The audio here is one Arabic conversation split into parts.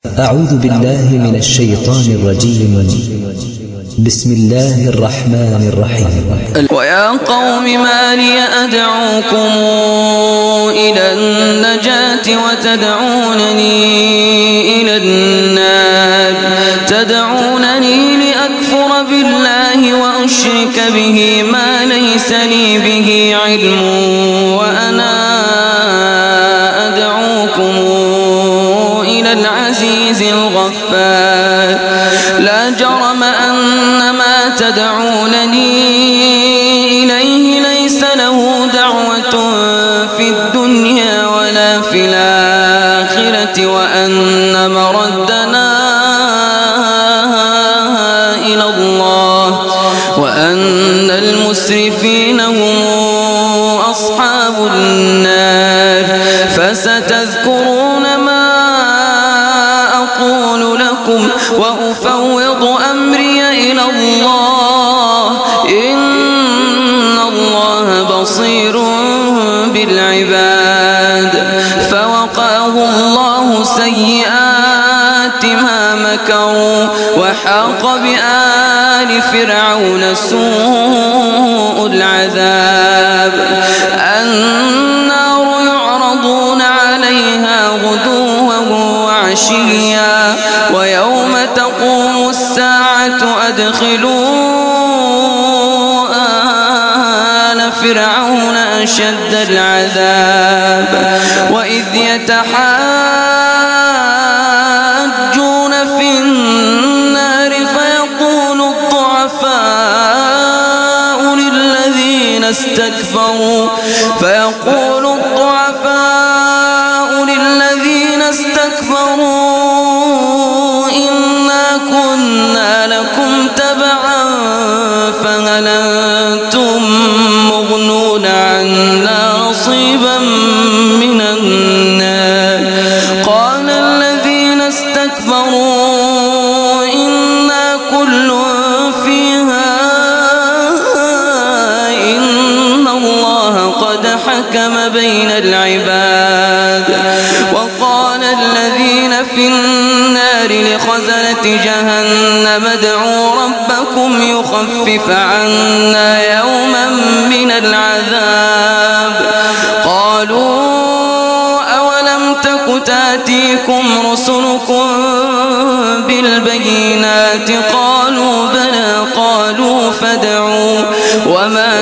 أعوذ بالله من الشيطان الرجيم. بسم الله الرحمن الرحيم. ويا قوم ما لي أدعوكم إلى النجاة وتدعونني إلى النار تدعونني لأكفر بالله وأشرك به ما ليس لي به علم وأنا أدعوكم إلى العزيز الغفار لا جرم أن ما تدعونني إليه ليس له دعوة في الدنيا ولا في الآخرة وأن مردنا إلى الله وأن المسرفين هم أصحاب النار فستذكرون ما أقول لكم وأفوض أمري إلى الله إن الله بصير بالعباد فوقاه الله سيئات ما مكروا وحاق بآل فرعون سوء العذاب النار يعرضون عليها غدوا وعشيا ويوم تقوم الساعة أدخلوا آل فرعون أشد العذاب وإذ يتحاجون في النار فيقول الضعفاء للذين استكبروا إنا كنا لكم تبعا فهل أنتم مغنون عنا نصيبا من النار قال الذين استكبروا إنا كل فيها إن الله قد حكم بين العباد وقال الذين في النار لخزنة جهنم ادعوا ربكم يخفف عنا يوما من العذاب قالوا أولم تك تأتيكم رسلكم بالبينات قالوا بلى قالوا فادعوا وما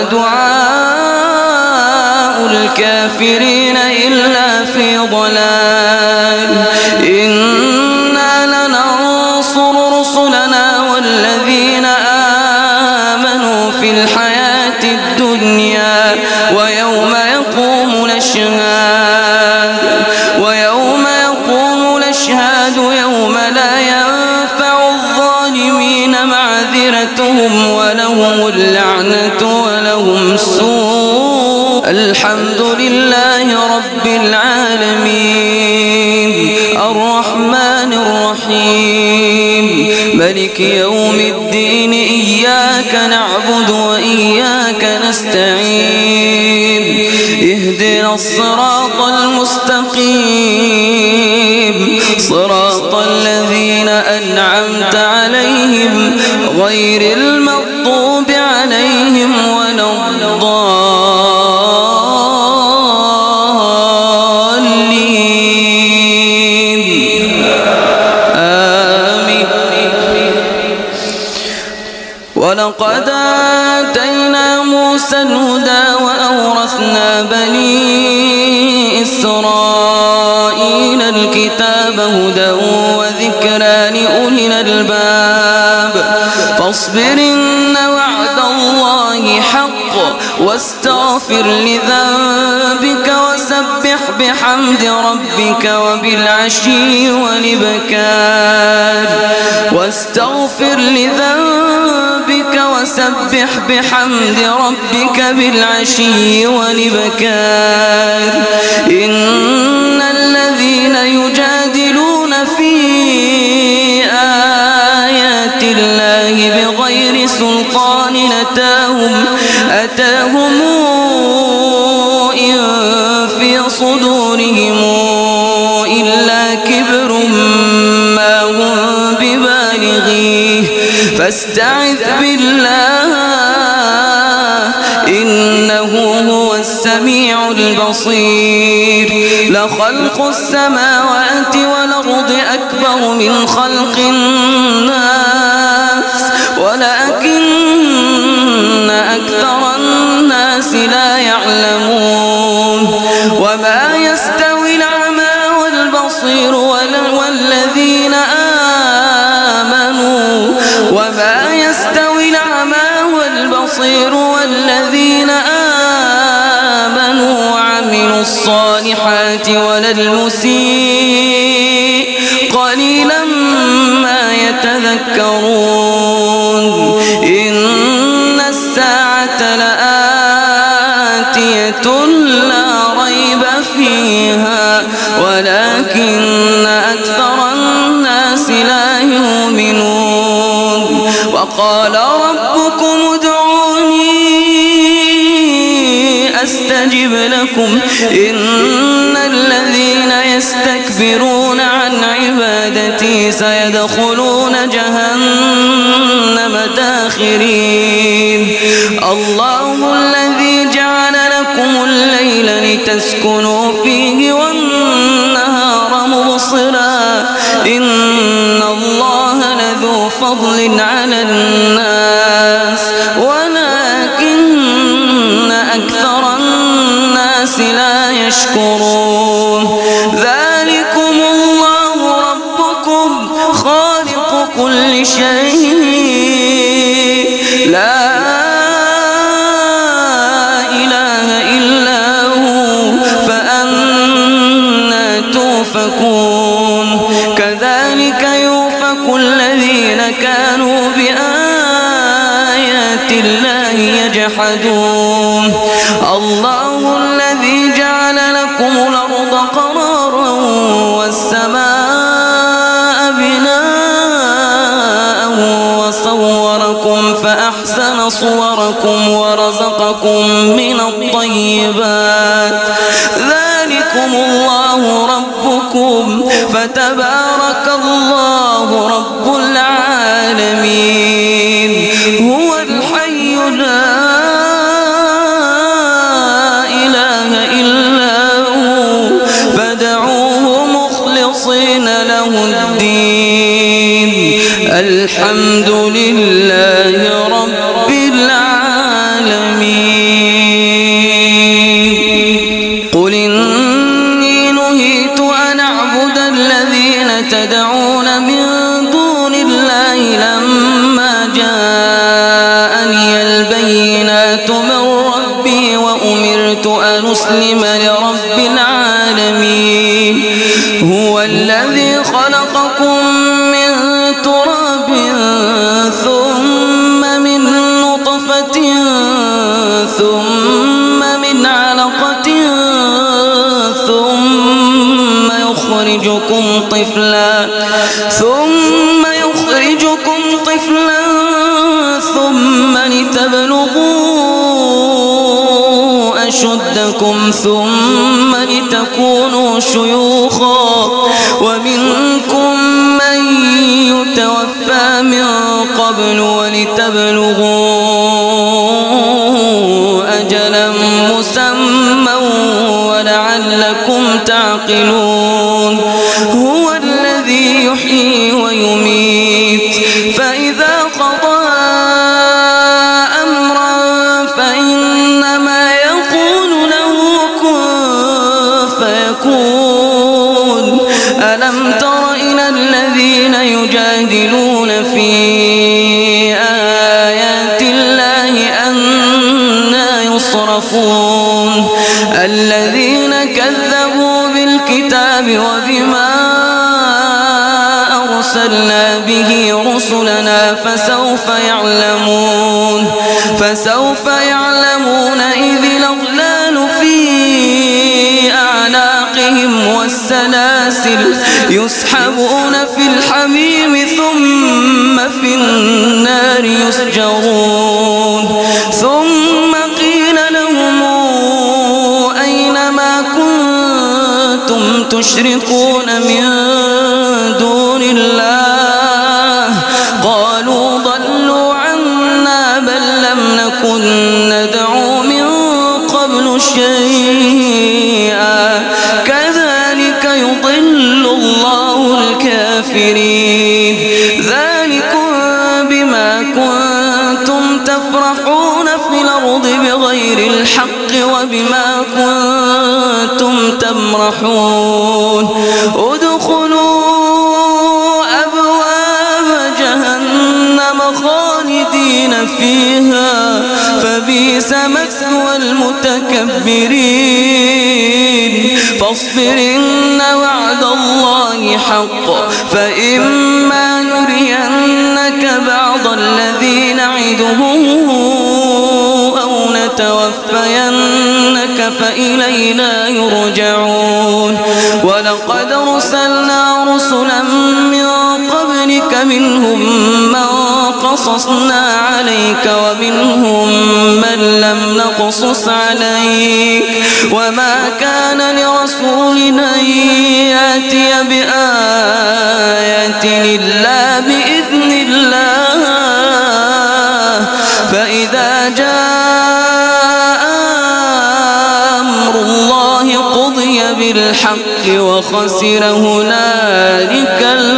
دعاء الكافرين إلا في ضلال إنا لننصر رسلنا والذين آمنوا في الحياة الدنيا ويوم يقوم الأشهاد يوم لا ينفع الظالمين معذرتهم ولهم اللعنة ولهم سوء الحمد لله رب العالمين الرحمن الرحيم ملك يوم الدين إياك نعبد وإياك نستعين اهدنا الصراط المستقيم صراط الذين أنعمت عليهم غير المغضوب عليهم ولا الضالين آمين ولقد آتينا موسى الهدى وأورثنا بني إسرائيل الكتاب هدى وذكرى لأولي الألباب فاصبر إن وعد الله حق واستغفر لذنبك وسبح بحمد ربك وبالعشي والإبكار واستغفر لذنبك وسبح بحمد ربك بالعشي والإبكار إن الذين يجادلون في آيات الله بغير سلطان أتاهم إن في صدورهم إلا كبر أخيه فاستعذ بالله إنه هو السميع البصير. لخلق السماوات والأرض أكبر من خلق الناس ولكن أكثر الناس لا يعلمون. وما يستوي الأعمى والبصير والذين آمنوا وما يستوي الأعمى والبصير والذين آمنوا وعملوا الصالحات ولا المسيء قليلا ما يتذكرون. إن الساعة لآتية لا ريب فيها ولكن أكثر الناس لا يؤمنون. وقال ربكم ادعوني أستجب لكم إن الذين يستكبرون عن عبادتي سيدخلون جهنم داخرين. الله الذي جعل لكم الليل لتسكنوا فيه والنهار مبصرا إن الله لذو فضل على الناس ولكن أكثر الناس لا يشكرون. ذلكم الله ربكم خالق كل شيء لا إله إلا هو فأنى توفكون. كذلك يؤفك الذين كانوا بآيات الله يجحدون. الله الذي جعل لكم الأرض قرارا والسماء بناء وصوركم فأحسن صوركم ورزقكم من الطيبات. ذلكم الله ربكم فتبارك الله رب العالمين. هو الحي لا إله إلا هو فادعوه مخلصين له الدين. الحمد لله رب العالمين. قل إني نهيت أن أعبد الذين تدعون من دون الله لما جاءني البينات من ربي وأمرت أن أسلم لرب العالمين. هو الذي خلقكم من تراب ثم من نطفة ثم من علقة ثم يخرجكم طفلا ثم لتبلغوا أشدكم ثم لتكونوا شيوخا ومنكم من يتوفى من قبل ولتبلغوا أجلا مسمى ولعلكم تعقلون. هو الذي يحيي ويميت فإذا قضى أمرا فإنما يقول له كن فيكون. ألم تر إلى الذين يجادلون في آيات الله أنى يصرفون. الذين كذبوا بالكتاب وبما أرسلنا به رسلنا فسوف يعلمون إذ الأغلال في أعناقهم والسلاسل يسحبون في الحميم ثم في النار يسجرون. ثم قيل لهم أين ما كنتم تشركون من دون الله الكافرين. ذلكم بما كنتم تفرحون في الأرض بغير الحق وبما كنتم تمرحون. ادخلوا أبواب جهنم خالدين فيها فبئس مثوى المتكبرين. فاصبر إن وعد الله حق فإما نرينك بعض الذي نعدهم أو نتوفينك فإلينا يرجعون. ولقد أرسلنا رسلا من قبلك منهم من قصصنا عليك ومنهم من لم نقصص عليك وما كان لرسول أن يأتي بآية إلا بإذن الله. فإذا جاء أمر الله قضي بالحق وخسر هنالك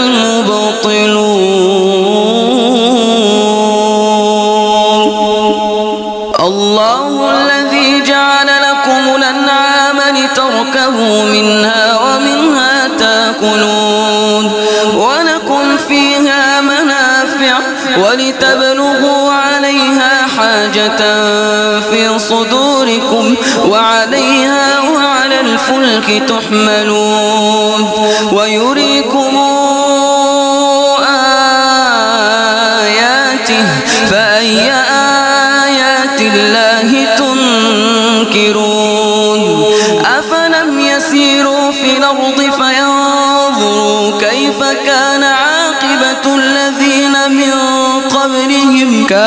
المبطلون. الله الذي جعل لكم الأنعام لتركبوا منها ومنها تأكلون ولكم فيها منافع ولتبلغوا عليها حاجة في صدوركم وعليها وعلى الفلك تحملون. ويريكم آياته فأي آيات الله تنكرون. أفلم يسيروا في الأرض فينظروا كيف كان عاقبة الذين من قبلهم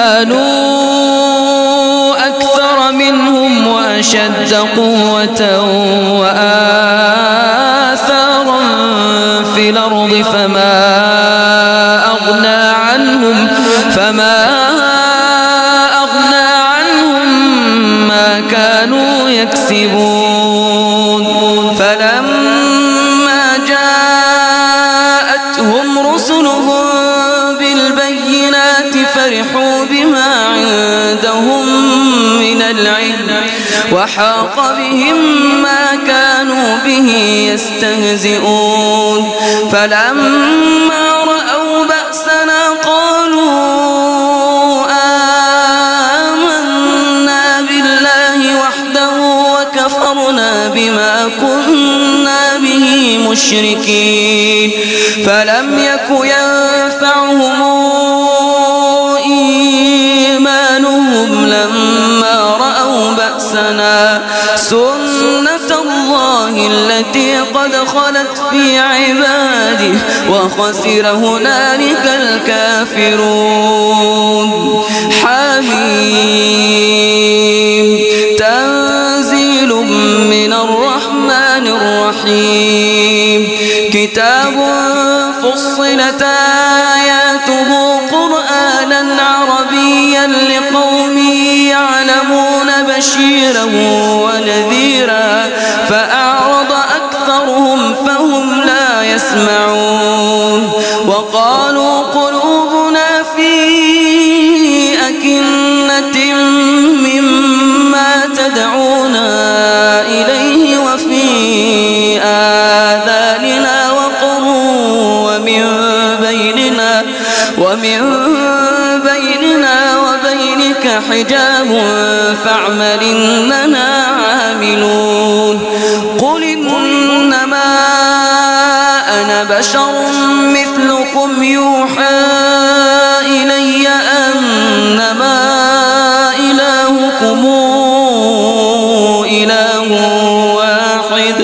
كانوا أكثر منهم وأشد قوة وآثارا في الأرض فما أغنى عنهم ما كانوا يكسبون. فلما جاءتهم رسلهم بالبينات فرحوا بما عندهم من العلم وحاق بهم ما كانوا به يستهزئون. فلما رأوا بأسنا قالوا آمنا بالله وحده وكفرنا بما كنا به مشركين. فلم يك ينفعهم إيمانهم لما رأوا بأسنا سنة الله التي قد خلت في عباده وخسر هنالك الكافرون. حميم تنزيل من الرحمن الرحيم. كتاب فصلت آياته قرآنا عربيا لقوم يعلمون بشيرا ونذيرا فأعرض أكثرهم فهم لا يسمعون. وقالوا قلوبنا في أكنة مما تدعونا إليه وفي آذاننا وقر ومن بيننا وبينك حجاب فاعمل إننا عاملون. قل إنما أنا بشر مثلكم يوحى إلي أنما إلهكم إله واحد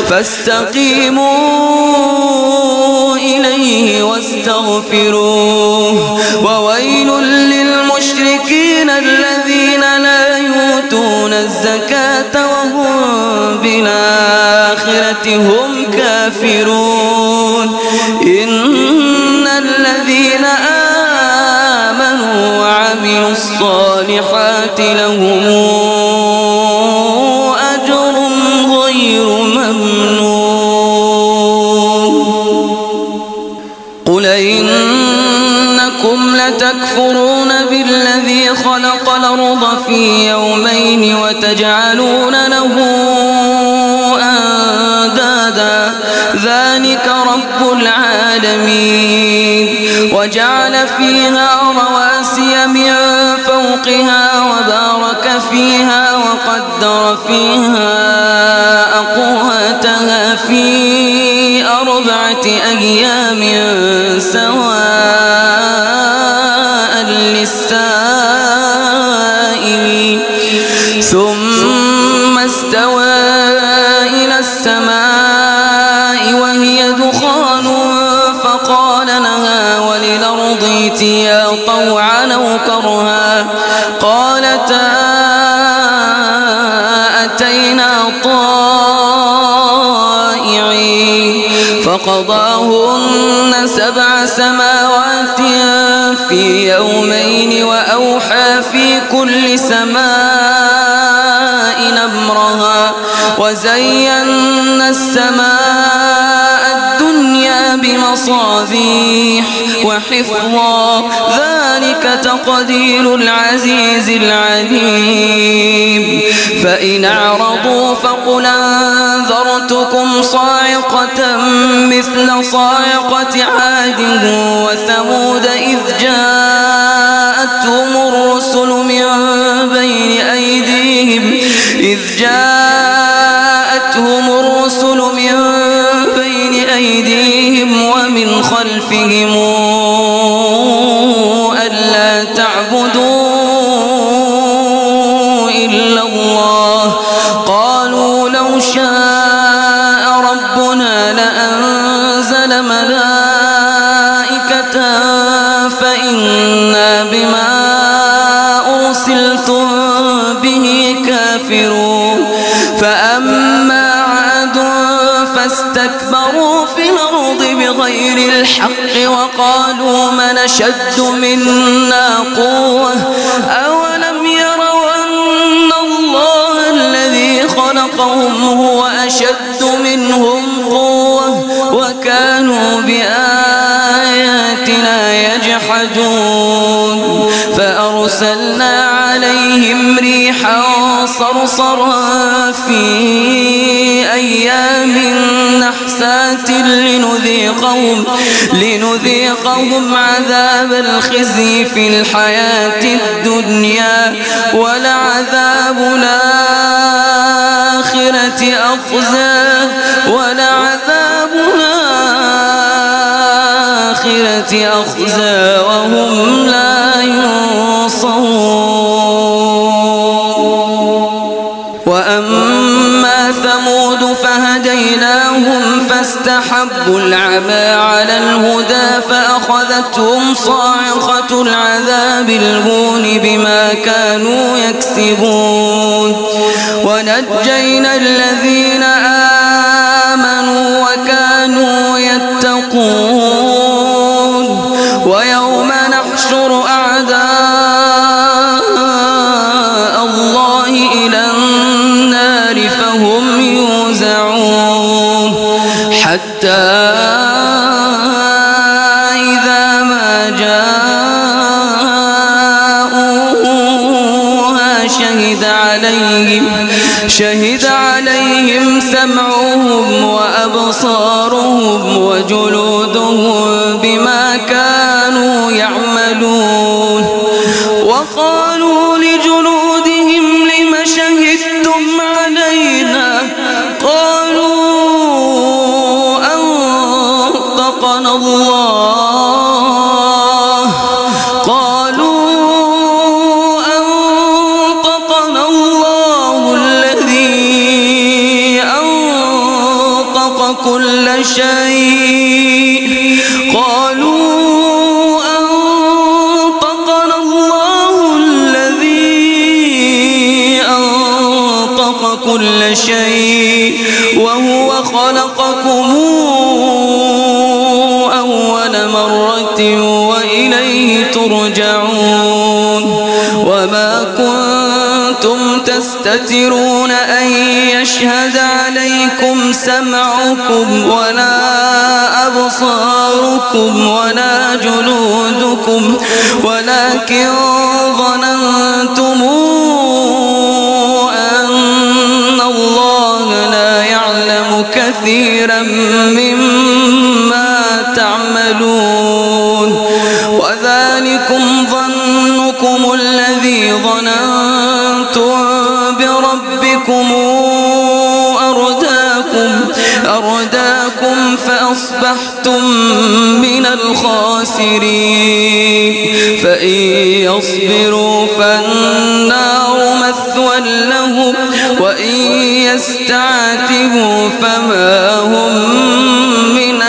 فاستقيموا إليه واستغفروه. وويل للمشركين الذين لا يؤتون الزكاة وهم بالآخرة هم كافرون. إن الذين آمنوا وعملوا الصالحات لهم أجر غير ممنون. قل إنكم لتكفرون بالذي خلق الأرض في يومين وتجعلون له أندادا ذلك رب العالمين وجعل فيها رواسي من فوقها وبارك فيها وقدر فيها أقواتها في 4 أيام سواء للسائلين ثم استوى إلى السماء وهي دخان فقال لها وللأرض ائتيا طوعا أو كرها قالتا أتينا طائعين فقضاهن 7 سماوات في يومين وأوحى في كل سماء أمرها وزينا السماء الدنيا بمصابيح وحفظا ذلك تقدير العزيز العليم فإن أعرضوا فقل أنذرتكم صاعقة مثل صاعقة عاد وثمود إذ جاءتهم الرسل من بين أيديهم ومن خلفهم ألا تعبدوا إلا الله قالوا لو شاء ربنا لأنزل ملائكة فإنا بما أرسلتم به كافرون فأما عاد فاستكبروا في الأرض بغير الحق وقالوا من أشد منا قوة أولم يروا أن الله الذي خلقهم هو أشد منهم قوة وكانوا بآياتنا يجحدون فأرسلنا عليهم ريحا صرصرا في أيام نحسات لنذيقهم عذاب الخزي في الحياة الدنيا ولعذاب الآخرة أخزى وهم لا ينصرون وأما ثمود فهديناهم فاستحبوا العمى على الهدى فأخذتهم صاعقة العذاب الهون بما كانوا يكسبون ونجينا الذين آمنوا وكانوا يتقون ويوم نحشر أعداء الله إلى النار فهم يوزعون حتى إذا ما جاءوها شهد عليهم سمعهم وأبصارهم وجلودهم بما كانوا يعملون وقالوا لجلودهم لم شهدتم علينا قالوا أنطقنا الله الذي أنطق كل شيء وهو خلقكم أول مرة وإليه ترجعون وما كنتم وأنتم تستترون أن يشهد عليكم سمعكم ولا أبصاركم ولا جلودكم ولكن ظننتم أن الله لا يعلم كثيرا مما تعملون وذلكم ظنكم الذي ظننتم بربكم أرداكم فأصبحتم من الخاسرين فإن يصبروا فالنار مثوى لهم وإن يستعتبوا فما هم من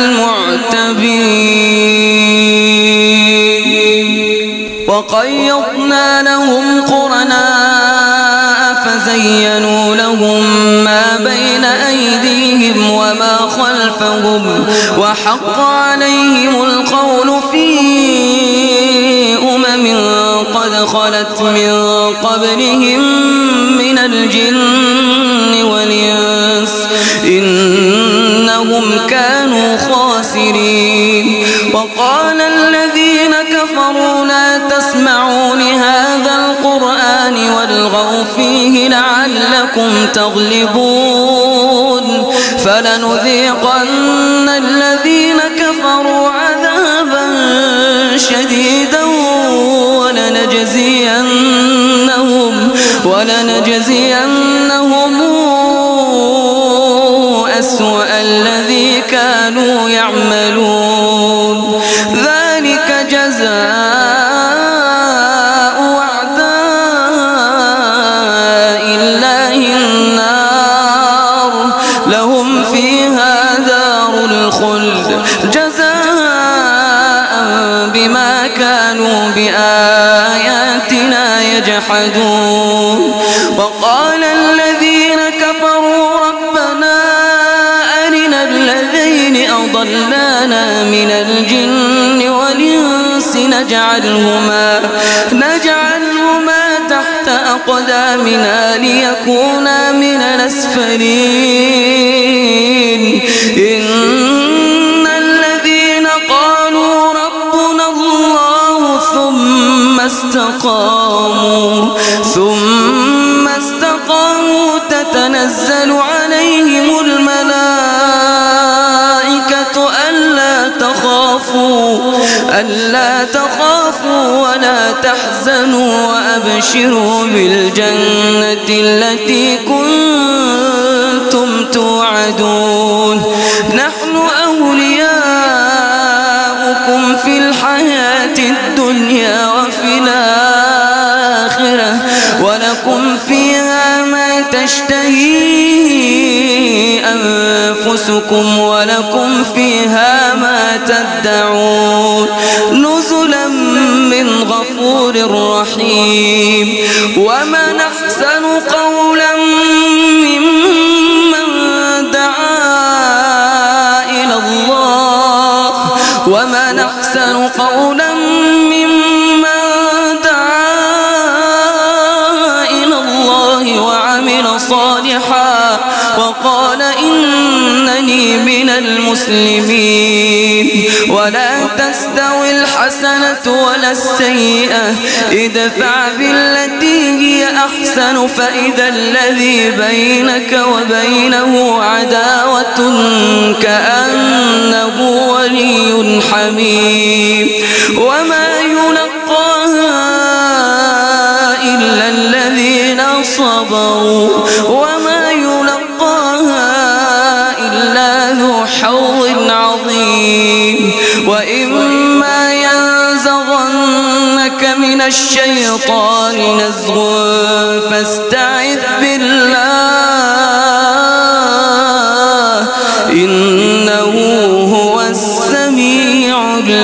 المعتبين وقيضنا لهم قرناء فزينوا لهم ما بين أيديهم وما خلفهم وحق عليهم القول في قد خلت من قبلهم من الجن والإنس إنهم كانوا خاسرين وقال الذين كفروا لا تسمعوا لهذا القرآن والغوا فيه لعلكم تغلبون فلنذيقن الذين كفروا عذابا شديدا ولنجزينهم أسوأ الذي كانوا يعملون ذلك جزاء أعداء الله النار لهم فيها دار الخلد جزاء بما كانوا بآياتنا يجحدون وقال الذين كفروا ربنا أرنا الذين أضلانا من الجن والإنس نجعلهما تحت أقدامنا ليكونا من الأسفلين إن الذين قالوا ربنا الله ثم استقاموا تتنزل عليهم الملائكة ألا تخافوا ولا تحزنوا وأبشروا بالجنة التي كنتم توعدون نحن أولياؤكم في الحياة الدنيا وفي الآخرة ولكم فيها ما تشتهي أنفسكم ولكم فيها ما تدعون نزلا من غفور رحيم ومن أحسن قولا ممن دعا إلى الله ومن أحسن قولا ممن دعا إلى الله وعمل صالحا وقال إنني من المسلمين ولا تستوي الحسنة ولا السيئة ادفع بالتي هي أحسن فإذا الذي بينك وبينه عداوة كأنه ولي حميم وما يلقاها إلا الذين صبروا وما يلقاها إلا ذو حظ عظيم وإما ينزغنك من الشيطان نزغ فاستعذ بالله إنه هو السميع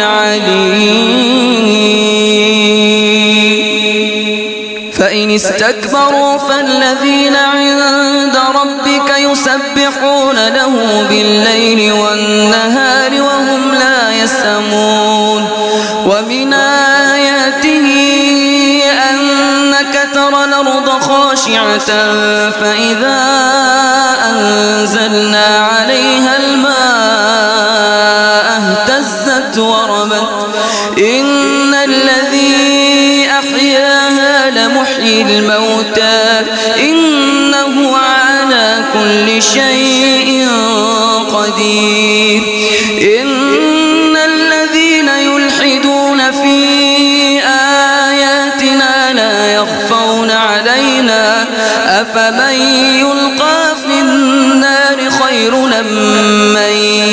العليم فإن استكبروا فالذين عند ربك يسبحون له بالليل والنهار وهم لا يسأمون ومن آياته أنك ترى الأرض خاشعة فإذا أنزلنا عليها الماء اهتزت وربت إن الذي أحياها لمحيي الموتى إنه على كل شيء قدير إن الذين يلحدون في آياتنا لا يخفون علينا أفمن يلقى في النار خير من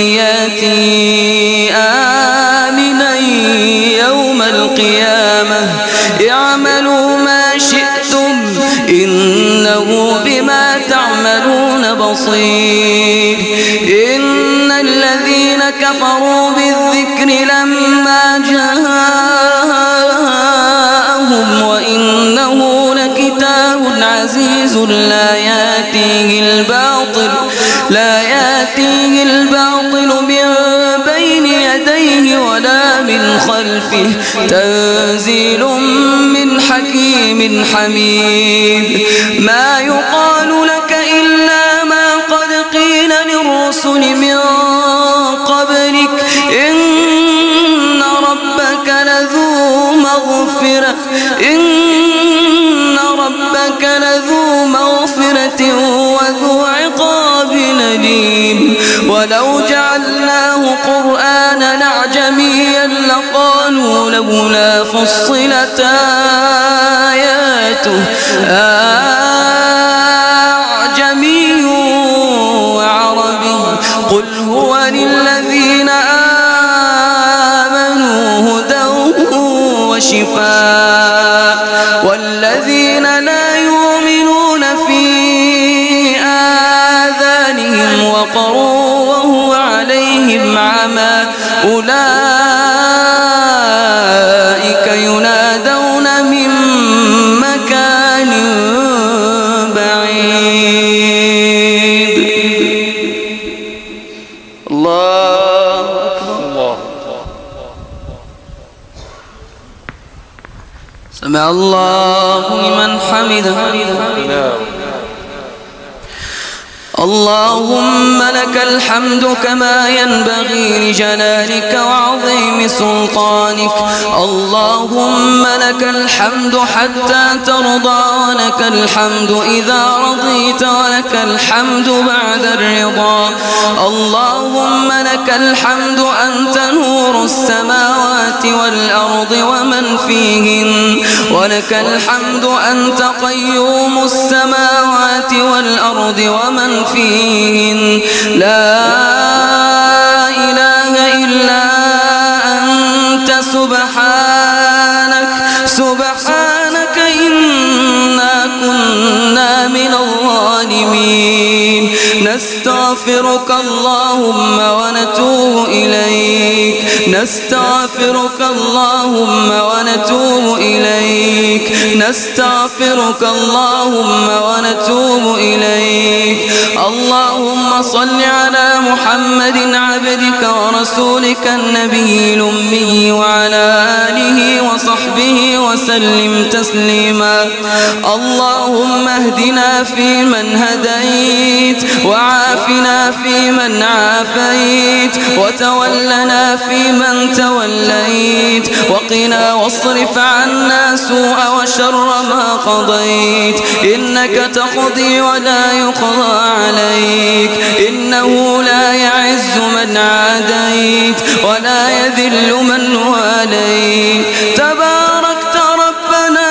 ياتي آمنا يوم القيامة اعملوا ما شئتم إنه بما تعملون بصير إن الذين كفروا بالذكر لما جاءهم وإنه لكتاب عزيز لا يأتيه الباطل من بين يديه ولا من خلفه تنزيل من حكيم حميد ما يقال لك إلا ما قد قيل للرسل من قبلك إن ربك لذو مغفرة وذو عقاب أليم ولو جعلناه قرآنا أعجميا لقالوا لولا فصلت آياته أعجمي وعربي قل هو للذين آمنوا هدى وشفاء والذين لا يؤمنون في آذانهم وقر وهو عليهم عمى أولئك ينادون من مكان بعيد الله أكبر سمع الله لمن حمده اللهم لك الحمد كما ينبغي لجلالك وعظيم سلطانك اللهم لك الحمد حتى ترضى ولك الحمد إذا رضيت ولك الحمد بعد الرضا اللهم لك الحمد أنت نور السماوات والأرض ومن فيهن ولك الحمد أنت قيوم السماوات والأرض ومن فيهن لا إله إلا أنت سبحانك إنا كنا من الظالمين نستغفرك اللهم ونتوب إليك نستغفرك اللهم ونتوب إليك نستغفرك اللهم ونتوب إليك اللهم صل على محمد عبدك ورسولك النبي الأمي وعلى آله وصحبه وسلم تسليما اللهم اهدنا فيمن هديت وعافنا فيمن عافيت وتولنا فيمن توليت وقنا واصرف عنا سوء وشر ما قضيت إنك تقضي ولا يقضى عليك إنه لا يعز من عاديت ولا يذل من واليت تباركت ربنا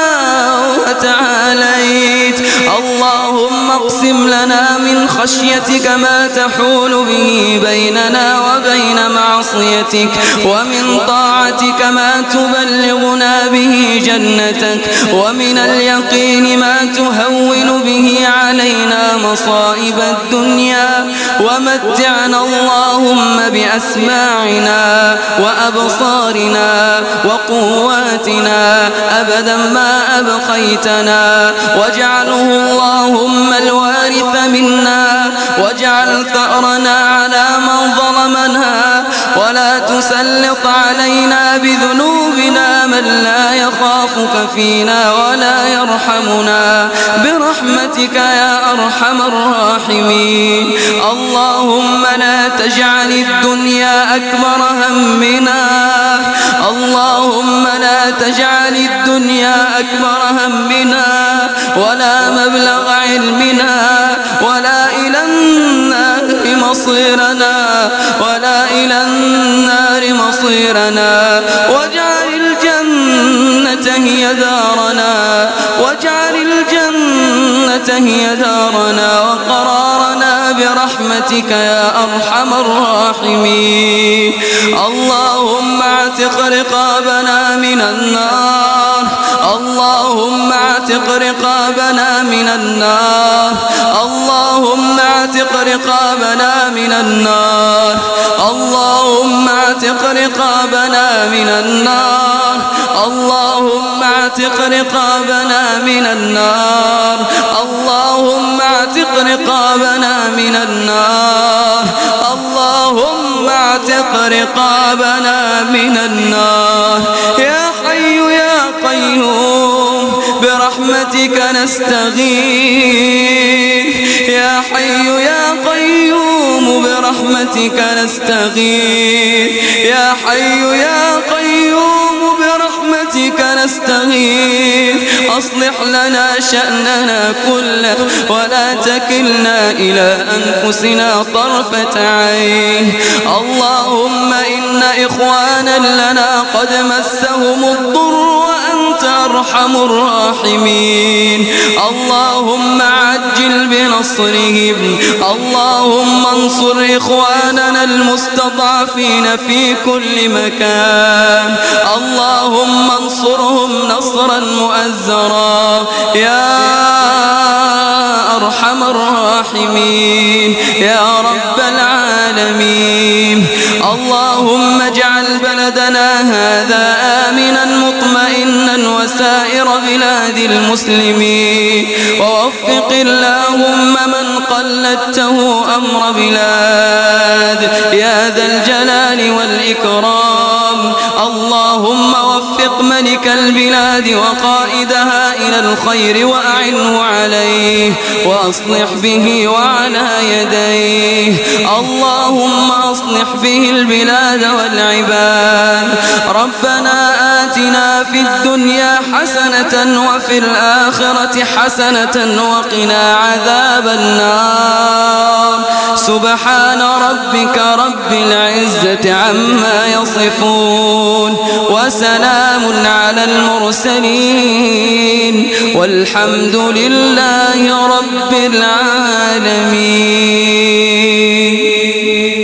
وتعاليت اللهم اقسم لنا من خشيتك ما تحول به بيننا وبين معصيتك ومن طاعتك ما تبلغنا به جنتك ومن اليقين ما تهون به علينا مصائب الدنيا ومتعنا اللهم بأسماعنا وأبصارنا وقواتنا أبدا ما أبقيتنا واجعله اللهم الوارث منا واجعل ثأرنا على من ظلمنا ولا تسلط علينا علينا بذنوبنا من لا يخافك فينا ولا يرحمنا برحمتك يا أرحم الراحمين. اللهم لا تجعل الدنيا أكبر همنا، اللهم لا تجعل الدنيا أكبر همنا ولا مبلغ علمنا ولا إلى النار مصيرنا، ولا إلى النار مصيرنا. واجعل الجنة هي دارنا، واجعل الجنة هي دارنا وقرارنا برحمتك يا أرحم الراحمين. اللهم اعتق رقابنا من النار، اللهم اعتق رقابنا من النار، اللهم اعتق رقابنا من النار، اللهم اعتق رقابنا من النار، اللهم اعتق رقابنا من النار، اللهم اعتق رقابنا من النار، اللهم اعتق رقابنا من النار. يا حي يا قيوم برحمتك نستغيث، يا حي يا قيوم برحمتك نستغيث، يا حي يا قيوم برحمتك نستغيث. أصلح لنا شأننا كله ولا تكلنا إلى أنفسنا طرفة عين. اللهم إن إخوانا لنا قد مسهم الضر وأنت أرحم الراحمين. اللهم عجل بنصرهم، اللهم انصر إخواننا المستضعفين في كل مكان، اللهم انصرهم نصرا مؤزرا يا أرحم الراحمين يا رب العالمين. اللهم اجعل بلدنا هذا آمنا مطمئنا وسائر بلاد المسلمين، ووفق اللهم من قلدته أمر بلاد يا ذا الجلال والإكرام. اللهم وفق ملك البلاد وقائدها إلى الخير وأعنه عليه وأصلح به وعلى يديه. اللهم أصلح به البلاد والعباد. ربنا آتنا في الدنيا حسنة وفي الآخرة حسنة وقنا عذاب النار. سبحان ربك رب العزة عما يصفون وسلام على المرسلين والحمد لله رب العالمين.